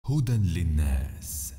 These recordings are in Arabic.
هدى للناس.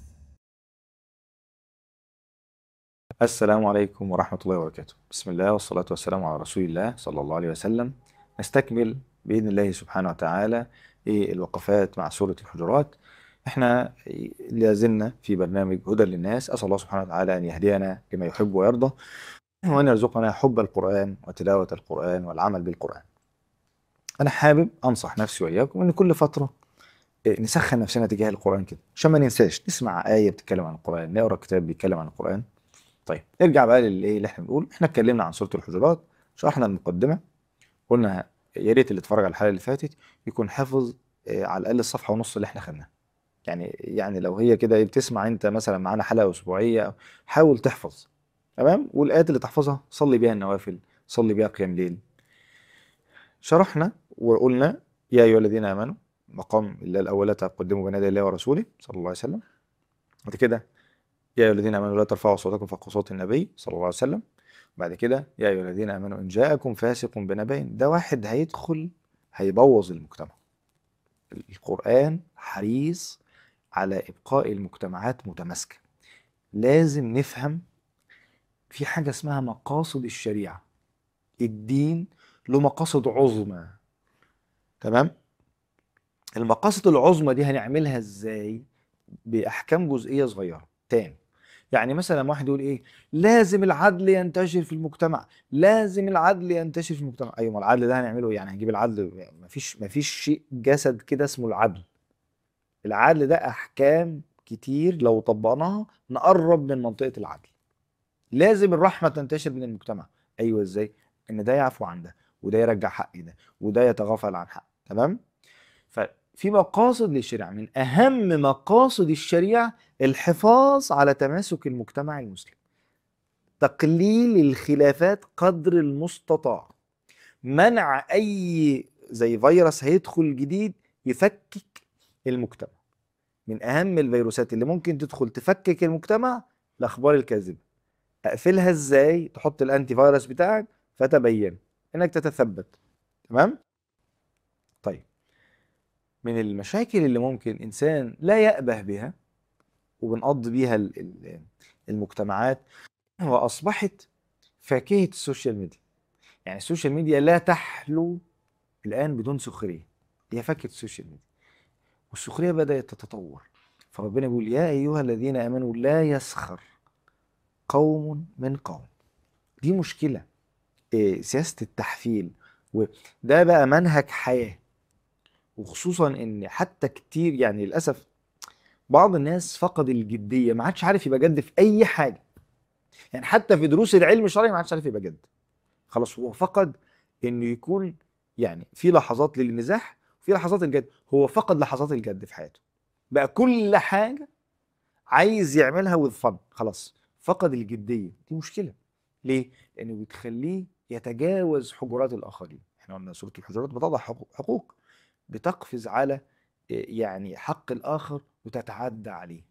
السلام عليكم ورحمة الله وبركاته. بسم الله والصلاة والسلام على رسول الله صلى الله عليه وسلم. نستكمل بإذن الله سبحانه وتعالى الوقفات مع سورة الحجرات. احنا لازلنا في برنامج هدى للناس. أسأل الله سبحانه وتعالى أن يهدينا لما يحب ويرضى، وأن يرزقنا حب القرآن وتلاوة القرآن والعمل بالقرآن. أنا حابب أنصح نفسي وإياكم أن كل فترة نسخن نفسنا تجاه القرآن كده عشان ما ننساش نسمع آية بتتكلم عن القرآن، نقرأ كتاب بيتكلم عن القرآن. طيب نرجع بقى للايه اللي احنا بنقول. احنا اتكلمنا عن سوره الحجرات، شرحنا المقدمه، قلنا يا ريت اللي اتفرج على الحلقه اللي فاتت يكون حافظ على الاقل الصفحه ونص اللي احنا خدناها. يعني لو هي كده بتسمع انت مثلا معانا حلقه اسبوعيه، حاول تحفظ. تمام. والايات اللي تحفظها صلي بيها النوافل، صلي بيها قيام ليل. شرحنا وقلنا يا ايها الذين امنوا، مقام الله الاول تقدموا بين يدي الله ورسوله صلى الله عليه وسلم. بعد كده يا ايها الذين امنوا لا ترفعوا صوتكم فوق صوت النبي صلى الله عليه وسلم. بعد كده يا ايها الذين امنوا ان جاءكم فاسق بنبأ. ده واحد هيدخل هيبوظ المجتمع. القرآن حريص على ابقاء المجتمعات متماسكة. لازم نفهم في حاجة اسمها مقاصد الشريعة. الدين له مقاصد عظمى. تمام. المقاصد العظمى دي هنعملها ازاي؟ بأحكام جزئية صغيرة. تاني، يعني مثلا واحد يقول ايه؟ لازم العدل ينتشر في المجتمع، لازم العدل ينتشر في المجتمع. ايوه، ما العدل ده هنعمله إيه؟ يعني هنجيب العدل؟ مفيش شيء جسد كده اسمه العدل. العدل ده احكام كتير لو طبقناها نقرب من منطقة العدل. لازم الرحمة تنتشر من المجتمع. ايوه ازاي؟ ان ده يعفو عن ده، وده يرجع حق ده، وده يتغافل عن حق. تمام. ففي مقاصد للشريعة، من أهم مقاصد الشريعة الحفاظ على تماسك المجتمع المسلم، تقليل الخلافات قدر المستطاع، منع أي زي فيروس هيدخل جديد يفكك المجتمع. من أهم الفيروسات اللي ممكن تدخل تفكك المجتمع الأخبار الكاذبة. أقفلها إزاي؟ تحط الأنتي فيروس بتاعك فتبين إنك تتثبت. تمام؟ طيب، من المشاكل اللي ممكن إنسان لا يأبه بها وبنقضي بيها المجتمعات، وأصبحت فاكهة السوشيال ميديا. يعني السوشيال ميديا لا تحلو الآن بدون سخرية. هي فاكهة السوشيال ميديا، والسخرية بدأت تتطور. فربنا بيقول يا أيها الذين آمنوا لا يسخر قوم من قوم. دي مشكلة. إيه سياسة التحفيل، وده بقى منهج حياة. وخصوصا ان حتى كتير يعني للأسف بعض الناس فقد الجدية، ما عادش عارف يبقى جد في أي حاجة. يعني حتى في دروس العلم الشرعي ما عادش عارف يبقى جد. خلاص هو فقد انه يكون، يعني في لحظات للمزاح وفي لحظات الجد. هو فقد لحظات الجد في حياته. بقى كل حاجة عايز يعملها وذ فن. خلاص فقد الجدية. دي مشكلة. ليه؟ لأنه بتخليه يتجاوز حجرات الآخرين. احنا قلنا سورة الحجرات بتضع حقوق، بتقفز على يعني حق الآخر وتتعدى عليه.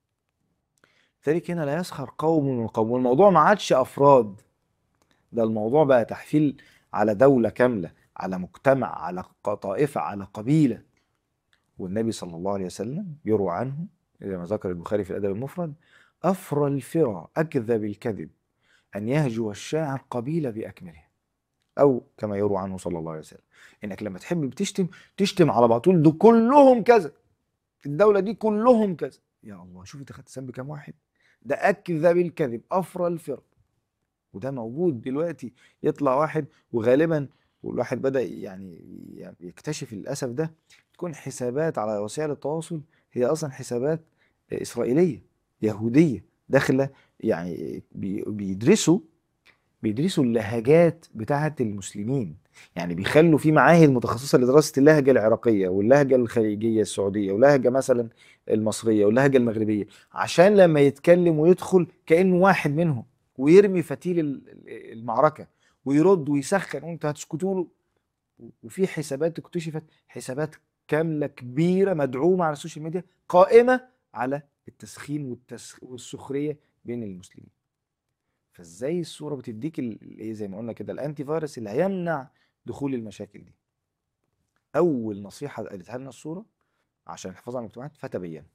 لذلك هنا لا يسخر قوم من قوم. والموضوع ما عادش أفراد، ده الموضوع بقى تحفيل على دولة كاملة، على مجتمع، على طائفة، على قبيلة. والنبي صلى الله عليه وسلم يروى عنه إذا ما ذكر البخاري في الأدب المفرد: أفرى الفرى أكذب الكذب أن يهجو الشاعر قبيلة بأكملها. أو كما يروى عنه صلى الله عليه وسلم إنك لما تحب بتشتم، تشتم على بعض، تقول دول كلهم كذا، الدولة دي كلهم كذا. يا الله، شوف انت خدت ذنب كام واحد. ده أكذب الكذب، أفرى الفرى. وده موجود دلوقتي. يطلع واحد، وغالبا والواحد بدأ يعني يكتشف للأسف ده، تكون حسابات على وسائل التواصل هي أصلا حسابات إسرائيلية يهودية داخلة. يعني بيدرسوا اللهجات بتاعة المسلمين. يعني بيخلوا في معاهد متخصصة لدراسة اللهجة العراقية واللهجة الخليجية السعودية واللهجة مثلا المصرية واللهجة المغربية، عشان لما يتكلم ويدخل كأنه واحد منهم، ويرمي فتيل المعركة ويرد ويسخن وانت هتسكتوا له. وفي حسابات اكتشفت، حسابات كاملة كبيرة مدعومة على السوشيال ميديا قائمة على التسخين والسخرية بين المسلمين. فازاي الصورة بتديك ايه زي ما قلنا كده الانتي فيروس اللي هيمنع دخول المشاكل دي. اول نصيحة قالتها لنا الصورة عشان الحفاظ على المجتمعات فتبين.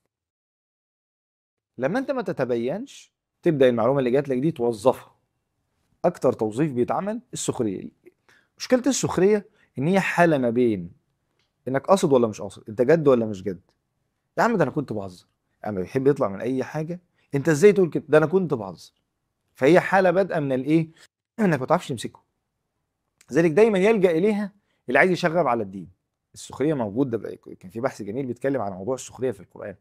لما انت ما تتبينش تبدا المعلومه اللي جات لك دي توظفها. اكتر توظيف بيتعمل السخريه. مشكله السخريه ان هي حاله ما بين انك قاصد ولا مش قاصد، انت جد ولا مش جد. يا عم ده انا كنت بهزر. اما بيحب يطلع من اي حاجه، انت ازاي تقول كده؟ ده انا كنت بهزر. فهي حاله بادئه من الايه؟ انك ما تعرفش تمسكه. لذلك دايما يلجا اليها اللي عايز يشغب على الدين. السخريه موجود، ده كان في بحث جميل بيتكلم عن موضوع السخريه في القران.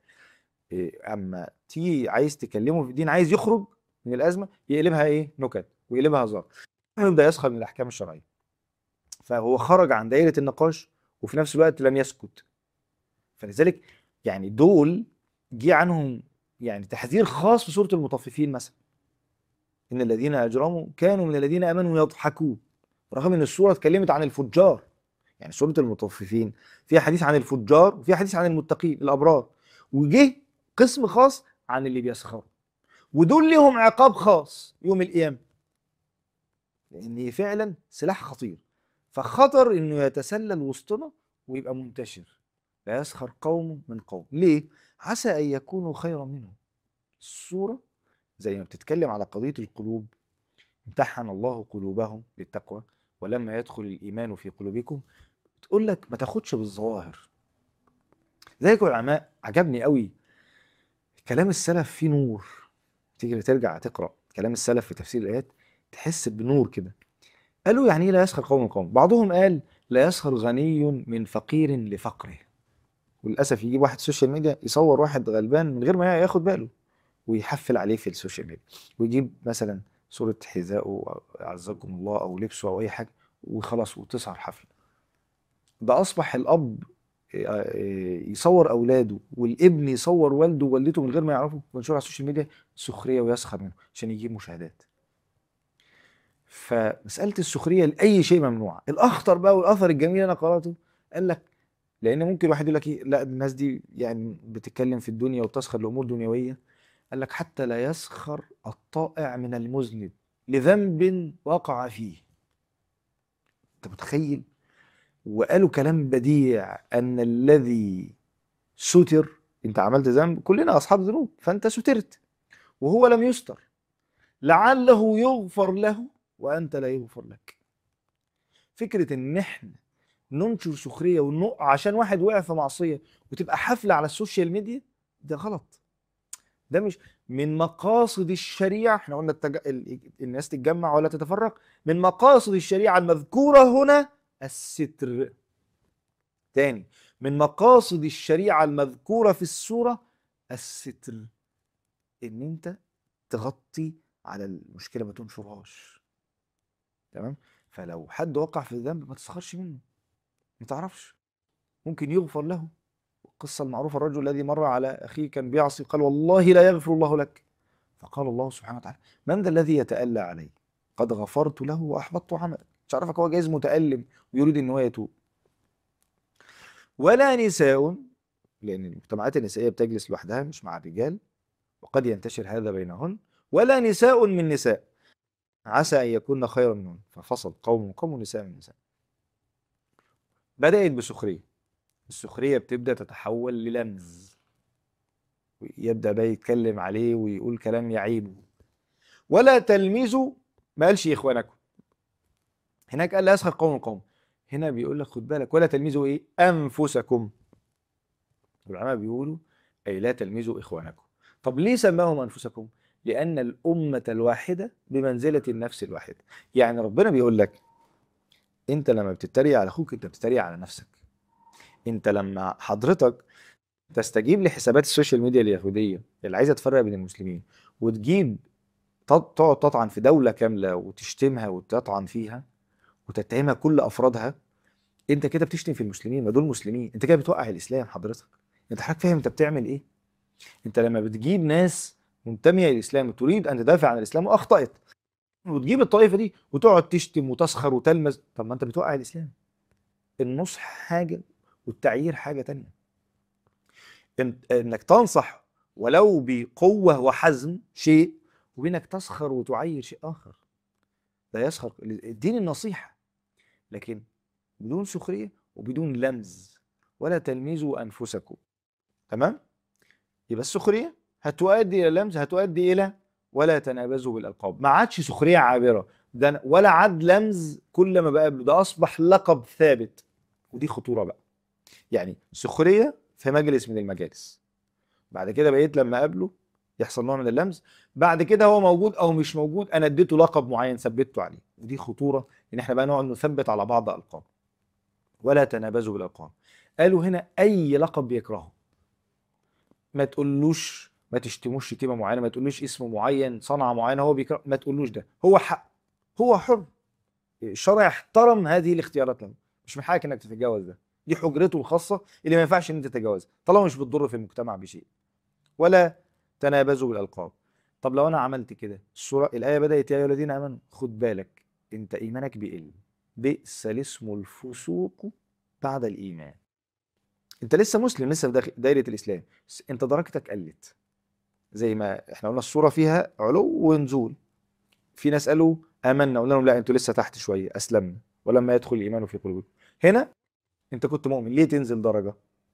اما تيجي عايز تكلمه في الدين، عايز يخرج من الازمه، يقلبها ايه؟ نكت ويقلبها هزار، يبدا يسخر من الاحكام الشرعيه. فهو خرج عن دائره النقاش وفي نفس الوقت لم يسكت. فلذلك يعني دول جه عنهم يعني تحذير خاص في سوره المطففين مثلا. ان الذين اجرموا كانوا من الذين امنوا يضحكون. رغم ان السوره اتكلمت عن الفجار، يعني سوره المطففين فيها حديث عن الفجار وفيها حديث عن المتقين الابرار، وجه قسم خاص عن اللي بيسخروا، ودول لهم عقاب خاص يوم القيامه، لان فعلا سلاح خطير. فخطر انه يتسلل وسطنا ويبقى منتشر. لا يسخر قوم من قوم. ليه؟ عسى ان يكونوا خيرا منهم. السوره زي ما بتتكلم على قضيه القلوب، امتحن الله قلوبهم للتقوى ولما يدخل الايمان في قلوبكم، تقول لك ما تاخدش بالظواهر. ذلك العلماء عجبني قوي كلام السلف فيه نور. تيجي ترجع تقرا كلام السلف في تفسير الايات تحس بنور كده. قالوا يعني ايه لا يسخر قوم من قوم؟ بعضهم قال لا يسخر غني من فقير لفقره. وللاسف يجيب واحد سوشيال ميديا يصور واحد غلبان من غير ما ياخد باله ويحفل عليه في السوشيال ميديا، ويجيب مثلا صورة حذائه أعزكم الله أو لبسه أو أي حاجة وخلاص وتسهر حفلة. ده أصبح الأب يصور أولاده والابن يصور والده ووالدته من غير ما يعرفوا وينشروا على السوشيال ميديا سخرية ويسخر منه عشان يجيب مشاهدات. فمسألة السخرية لأي شيء ممنوعة. الأخطر بقى والأثر الجميل أنا قرأته، قال لك لأن ممكن واحد يقول لك إيه، لا الناس دي يعني بتتكلم في الدنيا وبتسخر لأمور دنيوية. قال لك حتى لا يسخر الطائع من المذنب لذنب وقع فيه. أنت متخيل؟ وقالوا كلام بديع أن الذي ستر، أنت عملت ذنب، كلنا أصحاب ذنوب، فأنت سترت وهو لم يستر، لعله يغفر له وأنت لا يغفر لك. فكرة إن إحنا ننشر سخريه عشان واحد وقع في معصيه وتبقى حفله على السوشيال ميديا، ده غلط. ده مش من مقاصد الشريعه. احنا قلنا الناس تتجمع ولا تتفرق. من مقاصد الشريعه المذكوره هنا الستر. تاني، من مقاصد الشريعه المذكوره في السوره الستر، ان انت تغطي على المشكله ما تنشرهاش. تمام. فلو حد وقع في الذنب ما تسخرش منه، ما تعرفش ممكن يغفر له. القصة المعروفة، الرجل الذي مر على أخيه كان بيعصي قال والله لا يغفر الله لك. فقال الله سبحانه وتعالى من ذا الذي يتألى علي قد غفرت له وأحبطت عمله. مش عارفك هو جايز متألم ويريد إن هو يتوب. ولا نساء، لأن المجتمعات النسائية بتجلس لوحدها مش مع الرجال وقد ينتشر هذا بينهن. ولا نساء من نساء عسى أن يكون خيرا منهن. ففصل قوم من قوم ونساء من نساء. بدأت بسخرية. السخرية بتبدأ تتحول للمز، يبدأ بقى يتكلم عليه ويقول كلام يعيبه. ولا تلمزوا، ما قالش إخوانكم. هناك قال لا يسخر قوم من قوم، هنا بيقول لك خد بالك ولا تلمزوا إيه؟ أنفسكم. العلماء بيقولوا أي لا تلمزوا إخوانكم. طب ليه سماهم أنفسكم؟ لأن الأمة الواحدة بمنزلة النفس الواحدة. يعني ربنا بيقول لك أنت لما بتتريق على أخوك أنت بتتريق على نفسك. أنت لما حضرتك تستجيب لحسابات السوشيال ميديا اليهودية اللي عايزة تفرق بين المسلمين وتجيب تقعد تطعن في دولة كاملة وتشتمها وتطعن فيها وتتهمها كل أفرادها، أنت كده بتشتم في المسلمين. ما دول مسلمين، أنت كده بتوقع الإسلام. حضرتك أنت حضرتك فاهم أنت بتعمل إيه؟ أنت لما بتجيب ناس منتمية للإسلام وتريد أن تدافع عن الإسلام وأخطأت وتجيب الطائفة دي وتقعد تشتم وتسخر وتلمز، طب ما أنت بتوقع الإسلام. النصح حاجة والتعيير حاجة تانية. إنك تنصح ولو بقوة وحزم شيء، وبينك تسخر وتعير شيء آخر. لا يسخر الدين النصيحة، لكن بدون سخرية وبدون لمز. ولا تلمزوا أنفسكم. تمام؟ يبقى السخريه هتؤدي الى لمز، هتؤدي الى ولا تنابزوا بالالقاب. ما عادش سخريه عابره، ده ولا عاد لمز كل ما بقابله، ده اصبح لقب ثابت. ودي خطوره بقى. يعني سخريه في مجلس من المجالس، بعد كده بقيت لما اقابله يحصل نوع من اللمز، بعد كده هو موجود او مش موجود انا اديته لقب معين ثبته عليه. ودي خطوره ان احنا بقى نقعد نثبت على بعض القاب. ولا تنابزوا بالالقاب. قالوا هنا اي لقب بيكرهه، ما تقولوش، ما تشتموش شتيمه معينه، ما تقولوش اسم معين، صنعه معينه هو بيكره، ما تقولوش ده، هو حق، هو حر. الشرع احترم هذه الاختيارات له، مش من حقك انك تتجاوز ده، دي حجرته الخاصه اللي ما ينفعش ان انت تتجاوزها طالما مش بتضر في المجتمع بشيء. ولا تنابزوا بالالقاب. طب لو انا عملت كده، السوره الايه بدات يا ايها الذين امنوا، خد بالك انت ايمانك بيقل، بئس الاسم الفسوق بعد الايمان. انت لسه مسلم، لسه في دايره الاسلام، بس انت درجتك قلت. زي ما احنا قلنا الصوره فيها علو ونزول. في ناس قالوا امنا، قلنا لهم لا انتوا لسه تحت شويه، اسلمنا ولما يدخل الايمان في قلوبكم. هنا انت كنت مؤمن، ليه تنزل درجه؟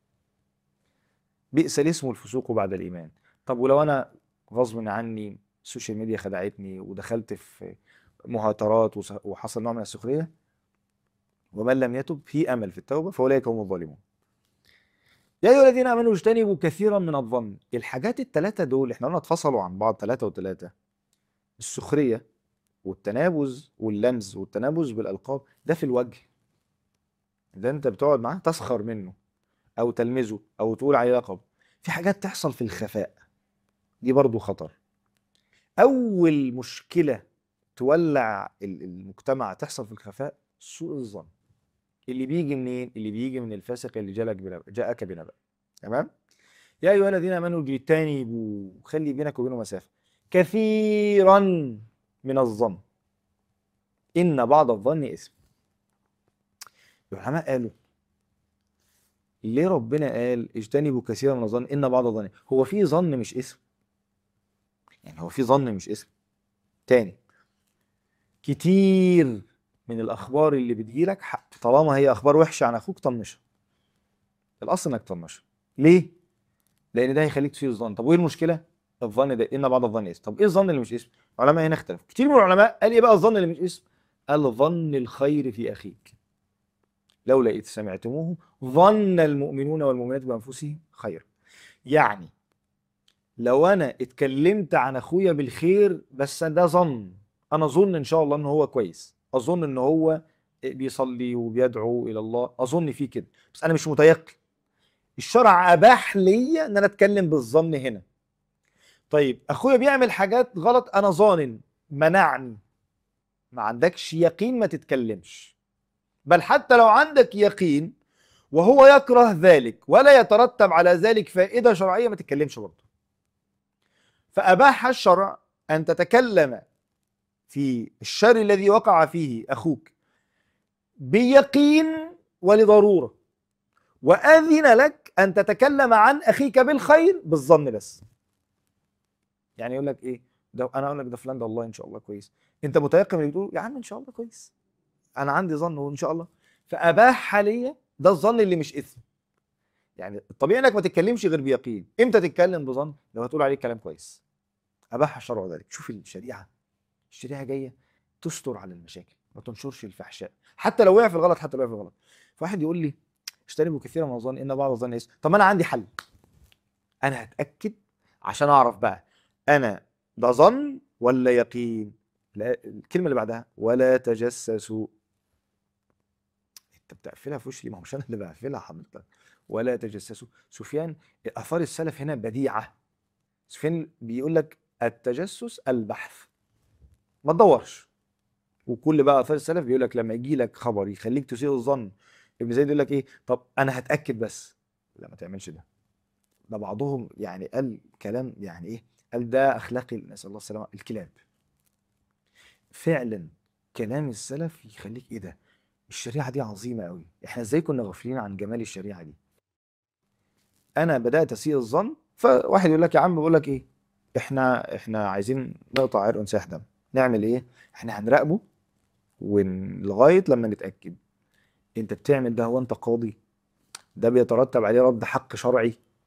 بئس الاسم الفسوق بعد الايمان. طب ولو انا غصب عني السوشيال ميديا خدعتني ودخلت في مهاترات وحصل نوع من السخريه، ومن لم يتب في امل في التوبه فاولئك هم الظالمون. يا ايها الذين امنوا اجتنبوا كثيرا من الظن. الحاجات الثلاثه دول احنا قلنا اتفصلوا عن بعض، ثلاثه وثلاثه: السخريه والتنابز واللمز والتنابز بالالقاب، ده في الوجه، ده انت بتقعد معاه تسخر منه او تلمزه او تقول عليه لقب. في حاجات تحصل في الخفاء، دي برضو خطر. اول مشكله تولع المجتمع تحصل في الخفاء سوء الظن، اللي بيجي منين؟ اللي بيجي من الفاسق اللي جاءك بنبأ. تمام؟ يا ايها الذين امنوا اجتنبوا، خلي بينك وبينه مسافه، كثيرا من الظن ان بعض الظن اثم. العلماء قالوا ليه ربنا قال اجتنبوا كثيرا من الظن ان بعض الظن؟ هو في ظن مش اسم؟ يعني هو في ظن مش اسم؟ تاني، كتير من الاخبار اللي بتجيلك حق، طالما هي اخبار وحشه عن اخوك طنشها، الاصل انك تطنشها. ليه؟ لان ده هيخليك تسيء الظن. طب وايه المشكله؟ الظن ده ان بعض الظن اسم. طب ايه الظن اللي مش اسم؟ العلماء هنا اختلفوا، كتير من العلماء قال ايه بقى الظن اللي مش اسم؟ قال ظن الخير في اخيك، لولا اذ سمعتموه ظن المؤمنون والمؤمنات بانفسهم خير. يعني لو انا اتكلمت عن اخويا بالخير بس ده ظن، انا اظن ان شاء الله ان هو كويس، اظن ان هو بيصلي وبيدعو الى الله، اظن فيه كده، بس انا مش متيقن. الشرع اباح لي ان انا اتكلم بالظن هنا. طيب اخويا بيعمل حاجات غلط انا ظانن، منعني. ما عندكش يقين ما تتكلمش، بل حتى لو عندك يقين وهو يكره ذلك ولا يترتب على ذلك فائدة شرعية ما تتكلمش برضه. فأباح الشرع أن تتكلم في الشر الذي وقع فيه أخوك بيقين ولضرورة، وأذن لك أن تتكلم عن أخيك بالخير بالظن بس. يعني يقول لك إيه ده، أنا أقول لك ده فلان ده والله إن شاء الله كويس، أنت متيقن اللي بتقول يا عم إن شاء الله كويس، أنا عندي ظن وإن شاء الله، فأباح لي ده الظن اللي مش إثم. يعني الطبيعي إنك ما تتكلمش غير بيقين. إمتى تتكلم بظن؟ لو هتقول عليه كلام كويس. أباح الشرع ذلك. شوف الشريعة، الشريعة جاية تستر على المشاكل، ما تنشرش الفحشاء، حتى لو وقع في الغلط، حتى لو وقع في الغلط. فواحد يقول لي اجتنبوا كثيرا من الظن ان بعض الظن اسم. طب انا عندي حل، انا هتاكد عشان اعرف بقى انا ده ظن ولا يقين. لا، الكلمه اللي بعدها ولا تجسسوا. انت بتقفلها في وشي، ما هو مش انا اللي بقفلها حضرتك. ولا تجسسوا. سفيان، اثار السلف هنا بديعه. سفيان بيقول لك التجسس البحث، ما تدورش. وكل بقى اثار السلف بيقول لك لما يجي لك خبر يخليك تسيء الظن، ابن زيد يقول لك ايه، طب انا هتاكد بس. لا، ما تعملش ده. ده بعضهم يعني قال كلام يعني ايه، قال ده اخلاقي، نسال الله السلامه، الكلاب. فعلا كلام السلف يخليك ايه ده، الشريعه دي عظيمه قوي، احنا ازاي كنا غافلين عن جمال الشريعه دي. انا بدات اسيء الظن، فواحد يقول لك يا عم بقول لك ايه، احنا عايزين نقطع عرق ونساح دم، نعمل ايه؟ احنا هنراقبه ولغايه لما نتاكد. انت بتعمل ده، هو انت قاضي؟ ده بيترتب عليه رد حق شرعي؟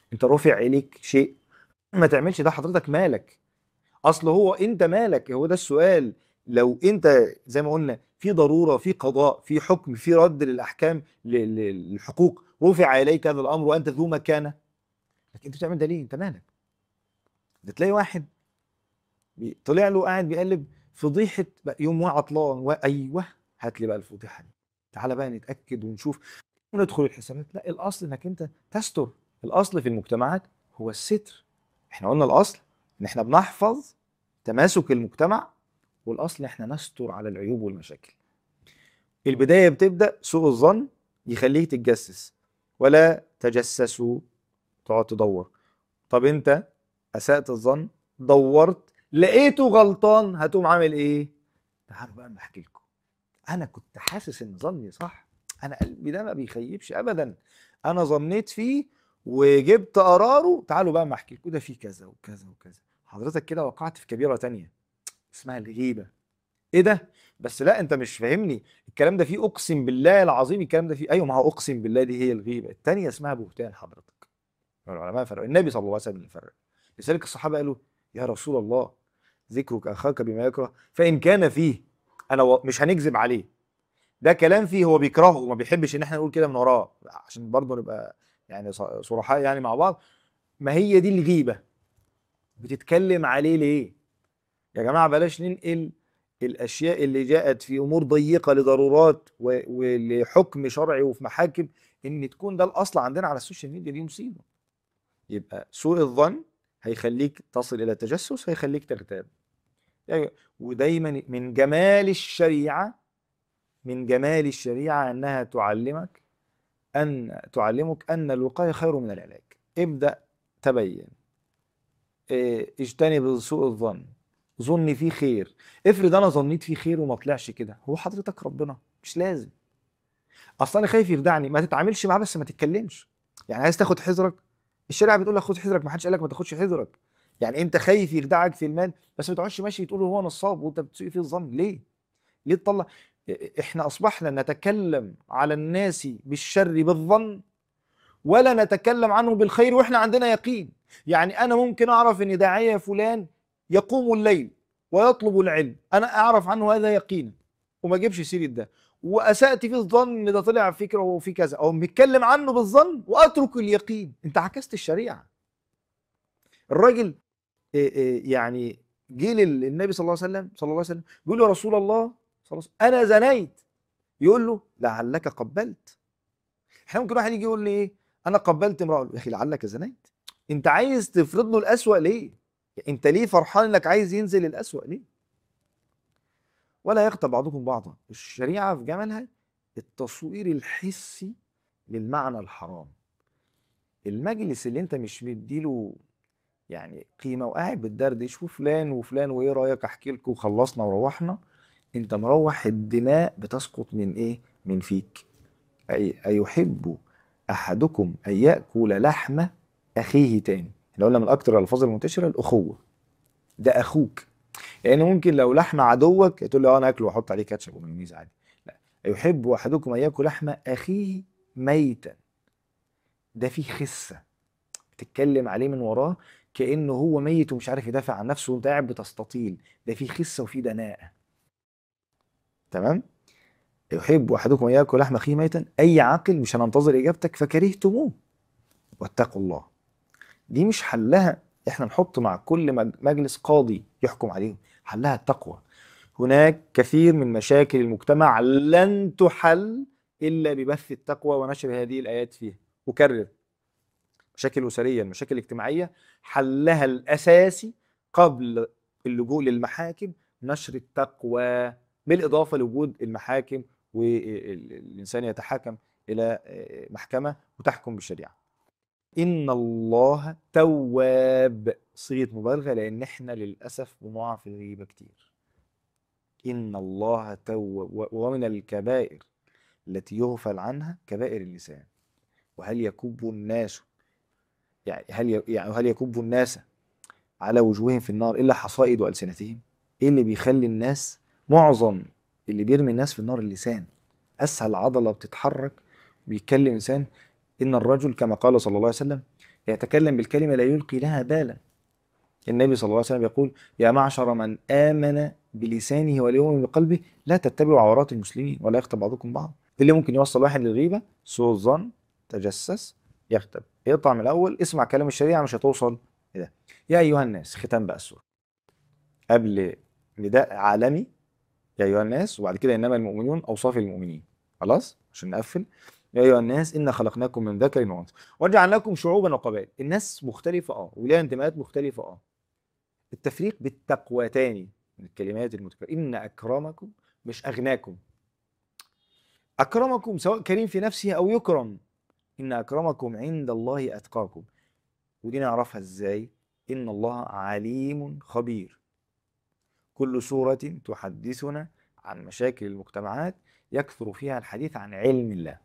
انت رافع اليك شيء، ما تعملش ده. حضرتك مالك؟ اصل هو انت مالك؟ هو ده السؤال. لو انت زي ما قلنا في ضروره، في قضاء، في حكم، في رد للاحكام للحقوق، رفع اليك هذا الامر وانت ذو مكانه، لكن انت بتعمل ده ليه؟ انت مالك؟ ده تلاقي واحد طلع له قاعد بيقلب فضيحه يوم عطلان، وايوه هات لي بقى الفضيحه دي، تعالى بقى نتاكد ونشوف وندخل الحسابات. لا، الاصل انك انت تستر. الاصل في المجتمعات هو الستر. احنا قلنا الاصل ان احنا بنحفظ تماسك المجتمع، والاصل احنا نستر على العيوب والمشاكل. البدايه بتبدا سوء الظن يخليك تتجسس، ولا تجسسوا، تقعد تدور. طب انت اسأت الظن، دورت، لقيته غلطان، هتقوم عامل ايه؟ تعالوا بقى اما احكي لكم، انا كنت حاسس ان ظني صح، انا قلبي ده ما بيخيبش ابدا، انا ظنيت فيه وجبت قراره، تعالوا بقى اما احكي لكم ده فيه كذا وكذا وكذا. حضرتك كده وقعت في كبيره تانية اسمها الغيبه. ايه ده؟ بس لا، انت مش فاهمني. الكلام ده فيه اقسم بالله العظيم، الكلام ده فيه، ايوه ما هو اقسم بالله دي هي الغيبه، التانية اسمها بهتان. حضرتك العلماء فرقوا، النبي صلى الله عليه وسلم فرق. لذلك الصحابه قالوا يا رسول الله ذكرك اخاك بما يكره فان كان فيه، انا مش هنكذب عليه، ده كلام فيه هو بيكرهه وما بيحبش ان احنا نقول كده من وراه، عشان برضه نبقى يعني صرحاء يعني مع بعض. ما هي دي الغيبه. بتتكلم عليه ليه؟ يا جماعه بلاش ننقل الاشياء اللي جاءت في امور ضيقه لضرورات ولحكم شرعي وفي محاكم، ان تكون ده الاصل عندنا على السوشيال ميديا. دي مصيبه. يبقى سوء الظن هيخليك تصل الى التجسس، هيخليك تغتاب. يعني ودايما من جمال الشريعه، من جمال الشريعه انها تعلمك ان الوقايه خير من العلاج. ابدا تبين، اجتنب سوء الظن، ظن فيه خير. افرض انا ظنيت فيه خير وما طلعش كده، هو حضرتك ربنا؟ مش لازم. اصل انا خايف يخدعني، ما تتعاملش معاه بس ما تتكلمش. يعني عايز تاخد حذرك، الشريعه بتقول لك خد حذرك، ما حدش قال لك ما تاخدش حذرك. يعني انت خايف يخدعك في المال، بس ما تقعدش ماشي تقول هو نصاب وانت بتسيء فيه الظن ليه؟ ليه تطلع؟ احنا اصبحنا نتكلم على الناس بالشر بالظن، ولا نتكلم عنه بالخير واحنا عندنا يقين. يعني انا ممكن اعرف ان داعية فلان يقوم الليل ويطلب العلم، انا اعرف عنه هذا يقينا وما اجيبش سيرة ده، واسأت فيه الظن ان ده طلع فكرة وفي كذا، او بيتكلم عنه بالظن واترك اليقين. انت عكست الشريعة. الراجل يعني جه للنبي صلى الله عليه وسلم، بيقول له يا رسول الله صلى الله عليه وسلم انا زنيت. يقول له لعلك قبلت. احنا ممكن واحد يجي يقول لي ايه، انا قبلت امراه، يا اخي لعلك زنيت. انت عايز تفرض له الاسوأ ليه؟ انت ليه فرحان انك عايز ينزل الاسوأ ليه؟ ولا يغتب بعضكم بعضا. الشريعه في جمالها التصوير الحسي للمعنى الحرام. المجلس اللي انت مش مديله يعني قيمه وقاعد بتدردش وفلان وفلان وايه رايك احكي لكم وخلصنا وروحنا، انت مروح الدماء بتسقط من ايه؟ من فيك. أيحب أحدكم أن يأكل لحم أخيه تاني. احنا قلنا من أكتر الألفاظ المنتشرة الأخوة، ده أخوك. لأن ممكن لو لحم عدوك تقول له أنا أكله وأحط عليه كاتشب ومايونيز عادي. لا، أيحب أحدكم أن يأكل لحم أخيه ميتا، ده فيه خسة، بتتكلم عليه من وراه كأنه هو ميت ومش عارف يدافع عن نفسه وأنت قاعد بتستطيل. ده فيه خسة وفيه دناءة. تمام؟ يحب أحدكم أن يأكل لحم أخيه ميتا، أي عاقل مش هننتظر إجابتك فكرهتموه واتقوا الله. دي مش حلها احنا نحط مع كل مجلس قاضي يحكم عليهم، حلها التقوى. هناك كثير من مشاكل المجتمع لن تحل الا ببث التقوى ونشر هذه الايات فيها. اكرر، مشاكل اسريه، المشاكل الاجتماعيه، حلها الاساسي قبل اللجوء للمحاكم نشر التقوى، بالاضافه لوجود المحاكم والانسان يتحاكم الى محكمه وتحكم بالشريعه. إن الله تواب، صيغة مبالغة لأن إحنا للأسف بنقع في الغيبة كتير. إن الله تواب. ومن الكبائر التي يغفل عنها كبائر اللسان. وهل يكب الناس يعني هل يكب الناس على وجوههم في النار إلا حصائد ألسنتهم؟ إيه اللي بيخلي الناس، معظم اللي بيرمي الناس في النار اللسان، أسهل عضلة بتتحرك بيتكلم إنسان. إن الرجل كما قال صلى الله عليه وسلم يتكلم بالكلمة لا يلقي لها بالا. النبي صلى الله عليه وسلم يقول: يا معشر من آمن بلسانه واليوم بقلبه لا تتبعوا عورات المسلمين ولا يغتب بعضكم بعض. اللي ممكن يوصل واحد للغيبة: سوء الظن، تجسس، يغتب. اقطع من الأول، اسمع كلام الشريعة، مش هتوصل لده. يا أيها الناس، ختام بقى السورة قبل نداء عالمي: يا أيها الناس، وبعد كده إنما المؤمنون أوصاف المؤمنين. خلاص عشان نقفل: يا أيها الناس إنا خلقناكم من ذكر وأنثى وجعلناكم شعوبا وقبائل. الناس مختلفة وليها انتماءات مختلفة. التفريق بالتقوى تاني من الكلمات المتكررة: إن أكرمكم، مش أغناكم. أكرمكم سواء كريم في نفسه أو يكرم. إن أكرمكم عند الله أتقاكم. ودي نعرفها إزاي؟ إن الله عليم خبير. كل سورة تحدثنا عن مشاكل المجتمعات يكثر فيها الحديث عن علم الله.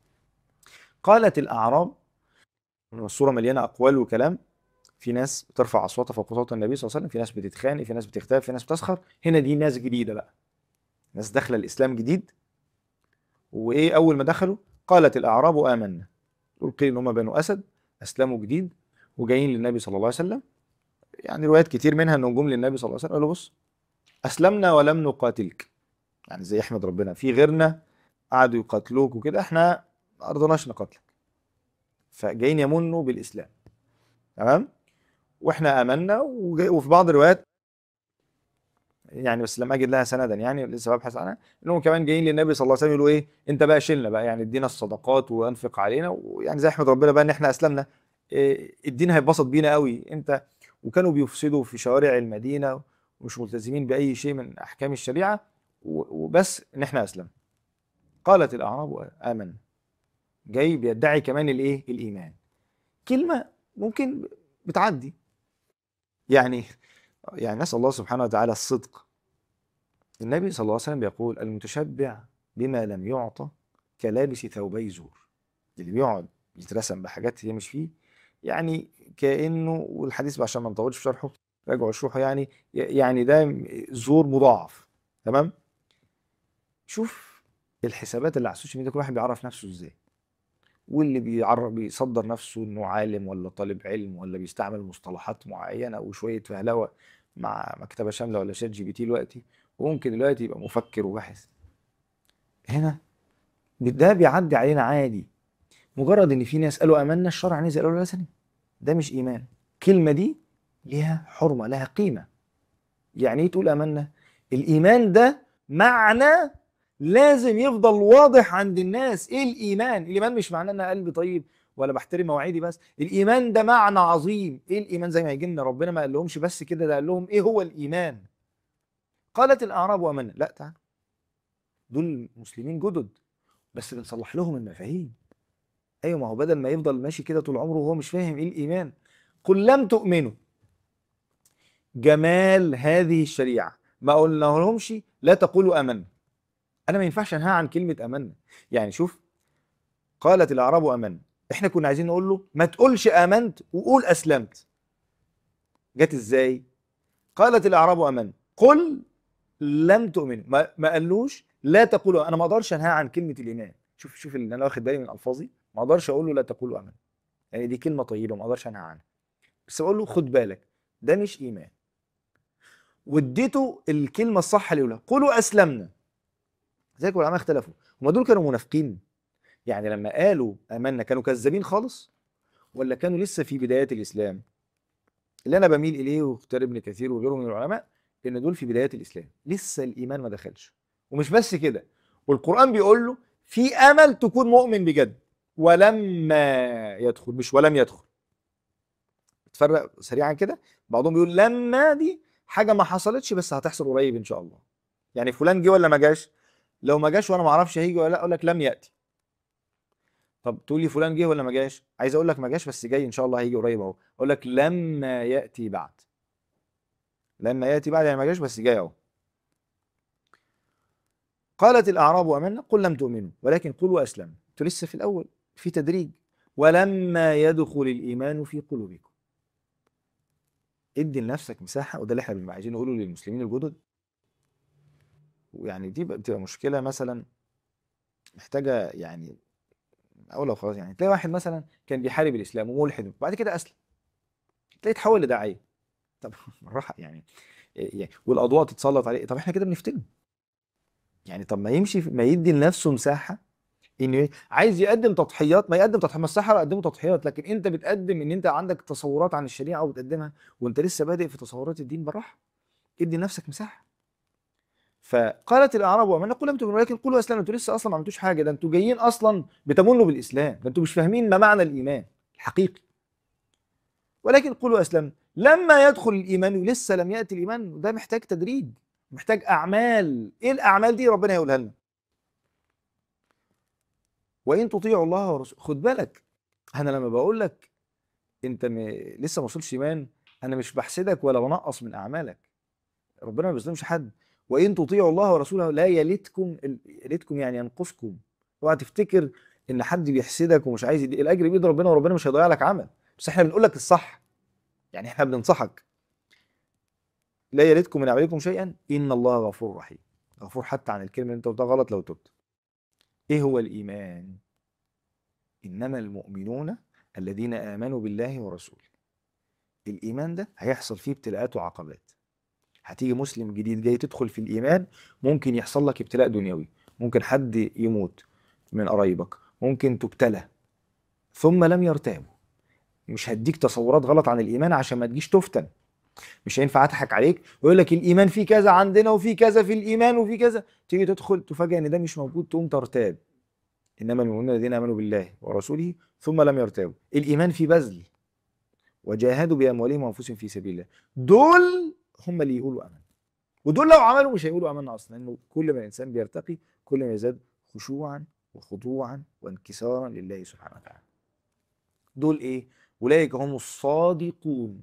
قالت الأعراب، السورة مليانة أقوال وكلام. في ناس بترفع أصواتها فوق صوت النبي صلى الله عليه وسلم، في ناس بتتخانق، في ناس بتغتاب، في ناس بتسخر. هنا دي ناس جديدة بقى، ناس داخلة الإسلام جديد. وايه اول ما دخلوا؟ قالت الاعراب امنا. دول قيل ان هم بنو اسد، اسلموا جديد وجايين للنبي صلى الله عليه وسلم. يعني روايات كتير منها انهم جم للنبي صلى الله عليه وسلم قالوا: بص، اسلمنا ولم نقاتلك. يعني زي احمد ربنا، في غيرنا قعدوا يقاتلوك وكده، احنا ما رضناش نقاتلك، فجايين يمنوا بالاسلام. تمام. واحنا امنا وفي بعض الروايات، يعني بس لم اجد لها سندا، يعني لسه ببحث عنها، انهم كمان جايين للنبي صلى الله عليه وسلم يقولوا: ايه انت بقى شيلنا بقى، يعني ادينا الصدقات وانفق علينا، ويعني زي احمد ربنا بقى ان احنا اسلمنا. إيه، الدين هيتبسط بينا قوي انت. وكانوا بيفسدوا في شوارع المدينه ومش ملتزمين باي شيء من احكام الشريعه، وبس ان احنا اسلمنا. قالت الاعراب امنا، جاي بيدعي كمان الايه؟ الايمان. كلمه ممكن بتعدي، يعني نسال الله سبحانه وتعالى الصدق. النبي صلى الله عليه وسلم بيقول: المتشبع بما لم يعطى كلابس ثوبي زور. اللي بيقعد يترسم بحاجات هي مش فيه، يعني كأنه، والحديث بقى عشان ما نطولش في شرحه راجعوا اشرحه، يعني ده زور مضاعف. تمام. شوف الحسابات اللي على السوشيال ميديا، كل واحد بيعرف نفسه ازاي، واللي بيعرف بيصدر نفسه انه عالم ولا طالب علم ولا بيستعمل مصطلحات معينه وشويه فهلوه مع مكتبه شامله ولا شات جي بي تي دلوقتي، وممكن دلوقتي يبقى مفكر وباحث. هنا ده بيعدي علينا عادي. مجرد ان في ناس قالوا امنا، الشرع نزل قالوا لا ثانيه، ده مش ايمان. الكلمه دي ليها حرمه، لها قيمه. يعني ايه تقول امنا؟ الايمان ده معنى لازم يفضل واضح عند الناس. ايه الايمان؟ الايمان مش معناه ان أنا قلبي طيب ولا بحترم مواعيدي بس. الايمان ده معنى عظيم. ايه الايمان؟ زي ما يجي لنا ربنا ما قال لهمش بس كده، ده قال لهم ايه هو الايمان. قالت الاعراب امنا. لا تعال، دول مسلمين جدد بس بنصلح لهم المفاهيم. ايوه، ما هو بدل ما يفضل ماشي كده طول عمره وهو مش فاهم ايه الايمان. قل لم تؤمنوا. جمال هذه الشريعه ما قلنا لهمش لا تقولوا امنا. انا ما ينفعش انهى عن كلمه امنا. يعني شوف، قالت الاعراب امنا، احنا كنا عايزين نقول له ما تقولش امنت وقول اسلمت. جت ازاي؟ قالت الاعراب امنا. قل لم تؤمنوا، ما قالوش لا تقولوا. انا ما اقدرش انهى عن كلمه الايمان. شوف اللي انا واخد بالي من الفاظي، ما اقدرش اقول له لا تقولوا امنا، يعني دي كلمه طيبه ما اقدرش انهى عنها، بس بقول له خد بالك ده مش ايمان. واديته الكلمه الصح اللي يقولها: قولوا اسلمنا. ذلك العلماء اختلفوا، هم دول كانوا منافقين؟ يعني لما قالوا امنا كانوا كذابين خالص، ولا كانوا لسه في بدايات الاسلام؟ اللي انا بميل اليه، واختار ابن كثير وغيره من العلماء، ان دول في بدايات الاسلام، لسه الايمان ما دخلش. ومش بس كده، والقران بيقول له في امل تكون مؤمن بجد، ولما يدخل، مش ولم يدخل. تفرق سريعا كده. بعضهم بيقول لما دي حاجه ما حصلتش بس هتحصل قريب ان شاء الله. يعني فلان جه ولا ما جاش؟ لو ما جاش وانا ما اعرفش هيجي ولا لا، اقول لك لم ياتي. طب تقول لي فلان جه ولا ما جاش؟ عايز اقول لك ما جاش بس جاي ان شاء الله، هيجي قريب اهو. اقول لك لما ياتي بعد. لما ياتي بعد يعني ما جاش بس جاي اهو. قالت الاعراب امنا قل لم تؤمنوا ولكن قولوا اسلمنا. انتوا لسه في الاول، في تدريج. ولما يدخل الايمان في قلوبكم. ادي لنفسك مساحه، وده اللي احنا بنبقى عايزين نقوله للمسلمين الجدد. ويعني دي بتبقى مشكله مثلا محتاجه يعني اقولها وخلاص. يعني تلاقي واحد مثلا كان بيحارب الاسلام وملحد وبعد كده اسلم، تلاقيه اتحول لداعيه. طب بالراحه يعني، والاضواء تتسلط عليه، طب احنا كده بنفتنه. يعني طب ما يمشي، ما يدي لنفسه مساحه ان عايز يقدم تضحيات، ما يقدم تضحيات، ما السحرة قدموا تضحيات، لكن انت بتقدم ان انت عندك تصورات عن الشريعه وبتقدمها وانت لسه بادئ في تصورات الدين. بالراحه، ادي لنفسك مساحه. فقالت الاعراب امنا قل لم تؤمنوا ولكن قولوا اسلمنا. انتوا لسه اصلا ما عملتوش حاجه، ده انتوا جايين اصلا بتمنوا بالاسلام، ده انتوا مش فاهمين ما معنى الايمان الحقيقي. ولكن قولوا اسلمنا لما يدخل الايمان، ولسه لم ياتي الايمان، ده محتاج تدريج، محتاج اعمال. ايه الاعمال دي؟ ربنا هيقولها لنا. وان تطيعوا الله ورسوله، خد بالك، انا لما بقول لك انت لسه ما وصلش ايمان، انا مش بحسدك ولا بنقص من اعمالك. ربنا ما بيظلمش حد. وان تطيعوا الله ورسوله لا يلتكم، يلتكم يعني ينقصكم. اوعى تفتكر ان حد بيحسدك ومش عايز الاجر بيد ربنا، وربنا مش هيضيع لك عمل. بس احنا بنقول لك الصح، يعني احنا بننصحك. لا يلتكم من اعمالكم شيئا ان الله غفور رحيم. غفور حتى عن الكلمه اللي انت قلتها غلط لو تبت. ايه هو الايمان؟ انما المؤمنون الذين امنوا بالله ورسوله. الايمان ده هيحصل فيه ابتلاءات وعقبات. هتيجي مسلم جديد جاي تدخل في الإيمان، ممكن يحصل لك ابتلاء دنيوي، ممكن حد يموت من قرايبك، ممكن تبتلى، ثم لم يرتابوا. مش هديك تصورات غلط عن الإيمان عشان ما تجيش تفتن. مش هينفع أضحك عليك ويقول لك الإيمان فيه كذا عندنا وفي كذا في الإيمان وفي كذا، تيجي تدخل تفاجأ إن ده مش موجود، تقوم ترتاب. إنما المؤمنون الذين آمنوا بالله ورسوله ثم لم يرتابوا. الإيمان فيه بذل، وجاهدوا بأموالهم وأنفسهم في سبيل الله. دول هم اللي يقولوا آمنا. ودول لو عملوا مش هيقولوا امنا اصلا، لانه كل ما الانسان بيرتقي كل ما يزداد خشوعا وخضوعا وانكسارا لله سبحانه وتعالى. دول ايه؟ اولئك هم الصادقون.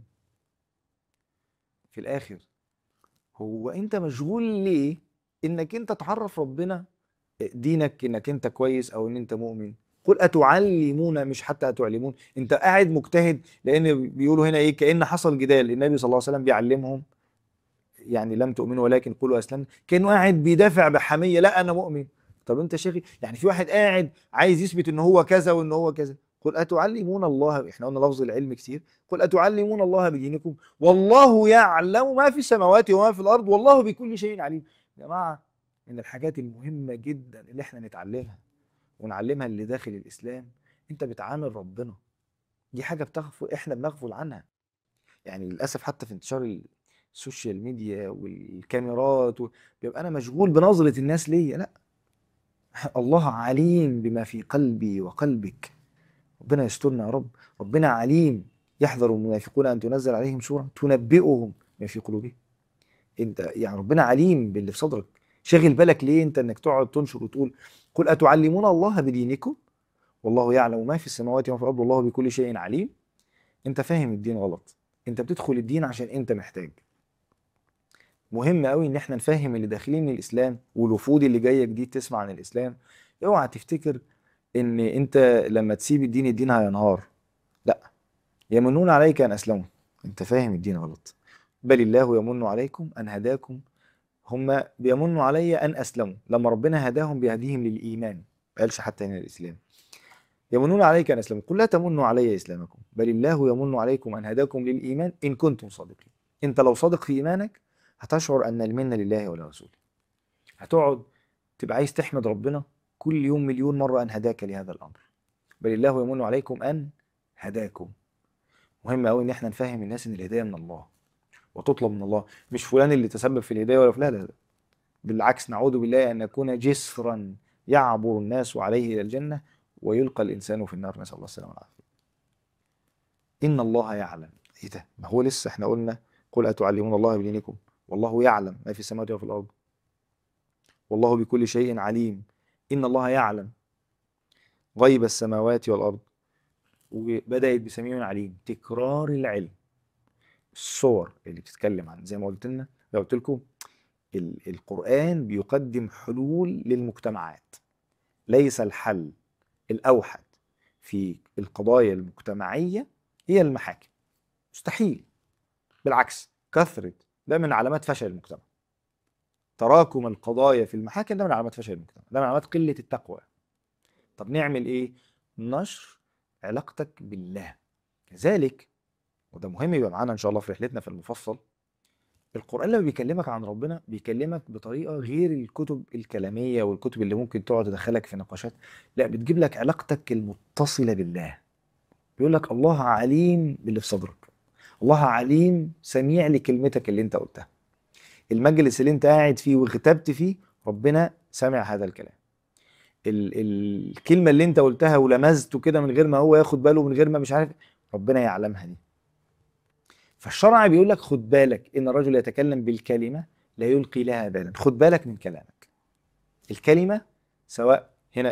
في الاخر، هو انت مشغول ليه انك انت تعرف ربنا دينك انك انت كويس او ان انت مؤمن؟ قل اتعلمون، مش حتى اتعلمون. انت قاعد مجتهد، لان بيقولوا هنا ايه، كأن حصل جدال النبي صلى الله عليه وسلم بيعلمهم، يعني لم تؤمنوا ولكن قولوا اسلمنا، كانه قاعد بيدافع بحميه، لا انا مؤمن. طب انت شيخي، يعني في واحد قاعد عايز يثبت ان هو كذا وان هو كذا. قل اتعلمون الله، احنا قلنا لفظ العلم كتير. قل اتعلمون الله بدينكم والله يعلم ما في السماوات وما في الارض والله بكل شيء عليم. يا جماعه، من الحاجات المهمه جدا اللي احنا نتعلمها ونعلمها اللي داخل الاسلام، انت بتعامل ربنا. دي حاجه بتغفل، احنا بنغفل عنها. يعني للاسف حتى في انتشار السوشيال ميديا والكاميرات بيبقى انا مشغول بنظرة الناس ليا. لا، الله عليم بما في قلبي وقلبك. ربنا يسترنا يا رب. ربنا عليم. يحذر المنافقون ان تنزل عليهم سورة تنبئهم ما في قلوبهم. انت يعني ربنا عليم باللي في صدرك. شاغل بالك ليه انت انك تقعد تنشر وتقول قل اتعلمون الله بدينكم والله يعلم ما في السماوات وما في الارض والله بكل شيء عليم. انت فاهم الدين غلط. انت بتدخل الدين عشان انت محتاج. مهم قوي ان احنا نفهم اللي داخلين من الاسلام والوفود اللي جايه جديد تسمع عن الاسلام. اوعى تفتكر ان انت لما تسيب الدين الدين هينهار. لا، يمنون عليك ان اسلموا. انت فاهم الدين غلط. بل الله يمن عليكم ان هداكم. هم بيمنوا علي ان اسلموا، لما ربنا هداهم بيهديهم للايمان، ما قالش حتى هنا الاسلام. يمنون عليك ان اسلموا قل لا تمنوا علي اسلامكم بل الله يمن عليكم ان هداكم للايمان ان كنتم صادقين. انت لو صادق في ايمانك هتشعر ان المنه لله ولرسوله. هتقعد تبقى عايز تحمد ربنا كل يوم مليون مرة أن هداك لهذا الأمر. بل الله يمن عليكم أن هداكم. مهم قوي إن احنا نفهم الناس إن الهداية من الله وتطلب من الله، مش فلان اللي تسبب في الهداية ولا فلان. لا لا. بالعكس، نعوذ بالله أن نكون جسرا يعبر الناس عليه إلى الجنة ويلقى الإنسان في النار، نسأل الله السلامة والعافية. إن الله يعلم. إيه ده؟ ما هو لسه احنا قلنا قل أتعلمون الله بدينكم والله يعلم ما في السماوات وفي الأرض والله بكل شيء عليم. إن الله يعلم غيب السماوات والأرض. وبدأت بسميع عليم، تكرار العلم. الصور اللي بتتكلم عن، زي ما قلت لنا، لو قلت لكم القرآن بيقدم حلول للمجتمعات. ليس الحل الأوحد في القضايا المجتمعية هي المحاكم، مستحيل. بالعكس، كثرة ده من علامات فشل المجتمع. تراكم القضايا في المحاكم ده من علامات فشل المجتمع، ده من علامات قلة التقوى. طب نعمل ايه؟ نشر علاقتك بالله. كذلك، وده مهم يبقى معانا ان شاء الله في رحلتنا في المفصل، القرآن لما بيكلمك عن ربنا بيكلمك بطريقة غير الكتب الكلامية والكتب اللي ممكن تقعد تدخلك في نقاشات. لا، بتجيب لك علاقتك المتصلة بالله. بيقول لك الله عليم باللي في صدرك، الله عليم سميع لكلمتك اللي انت قلتها. المجلس اللي انت قاعد فيه وغتبت فيه، ربنا سمع هذا الكلام. الكلمة اللي انت قلتها ولمزته كده من غير ما هو ياخد باله، من غير ما مش عارف، ربنا يعلمها دي. فالشرع بيقول لك خد بالك ان الرجل يتكلم بالكلمة لا يلقي لها بالا. خد بالك من كلامك. الكلمة، سواء هنا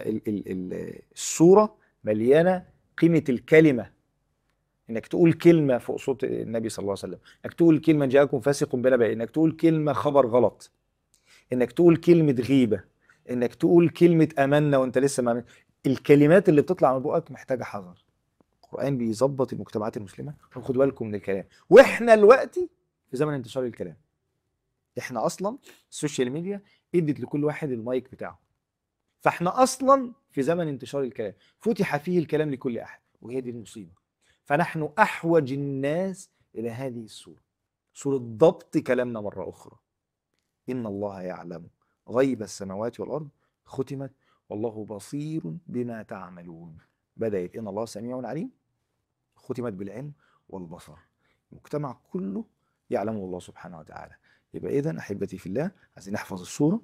الصورة مليانة قيمة الكلمة، انك تقول كلمة فوق صوت النبي صلى الله عليه وسلم، انك تقول كلمة جاءكم فاسق بنبأ، انك تقول كلمة خبر غلط، انك تقول كلمة غيبة، انك تقول كلمة امنا وانت لسه ما عمل. الكلمات اللي بتطلع من بقك محتاجة حذر. القرآن بيظبط المجتمعات المسلمة، خدوا بالكم من الكلام. واحنا دلوقتي في زمن انتشار الكلام. احنا اصلا السوشيال ميديا ادت لكل واحد المايك بتاعه، فاحنا اصلا في زمن انتشار الكلام، فتح فيه الكلام لكل احد، وهي دي المصيبة. فنحن احوج الناس الى هذه السورة، سورة ضبط كلامنا مرة اخرى. إن الله يعلم غيب السماوات والأرض، ختمت والله بصير بما تعملون. بدأت إن الله سميع عليم، ختمت بالعلم والبصر. المجتمع كله يعلمه الله سبحانه وتعالى. يبقى إذن أحبتي في الله، عايزين نحفظ السورة،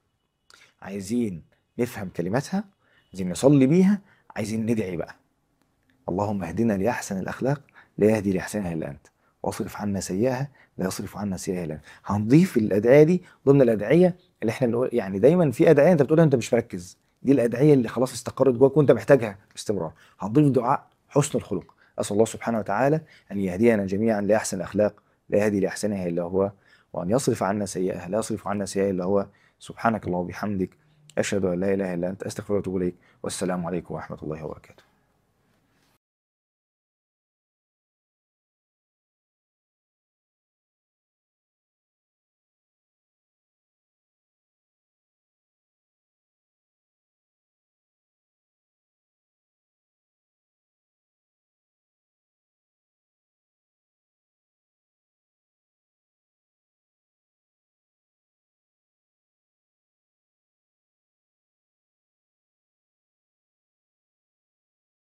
عايزين نفهم كلماتها، عايزين نصلي بيها، عايزين ندعي بقى. اللهم اهدنا لأحسن الأخلاق لا يهدي لأحسنها إلا أنت، واصرف عنا سيئها لا يصرف عنا سيئها الا انت. هنضيف الادعيه دي ضمن الادعيه اللي احنا بنقول، يعني دايما في ادعيه انت بتقولها انت مش مركز، دي الادعيه اللي خلاص استقرت جواك وانت محتاجها باستمرار. هنضيف دعاء حسن الخلق. اسال الله سبحانه وتعالى ان يهدينا جميعا لاحسن الاخلاق لا يهدي لاحسنها الا هو، وان يصرف عنا سيئها لا يصرف عنا سيئها الا هو. سبحانك اللهم وبحمدك، اشهد ان لا اله الا انت، استغفرك واتوب اليك. والسلام عليكم ورحمه الله وبركاته.